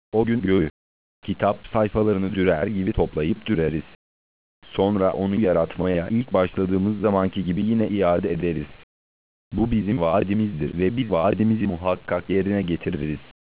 O gün göğü, kitap sayfalarını dürer gibi toplayıp düreriz. Sonra onu yaratmaya ilk başladığımız zamanki gibi yine iade ederiz. Bu bizim vaadimizdir ve biz vaadimizi muhakkak yerine getiririz.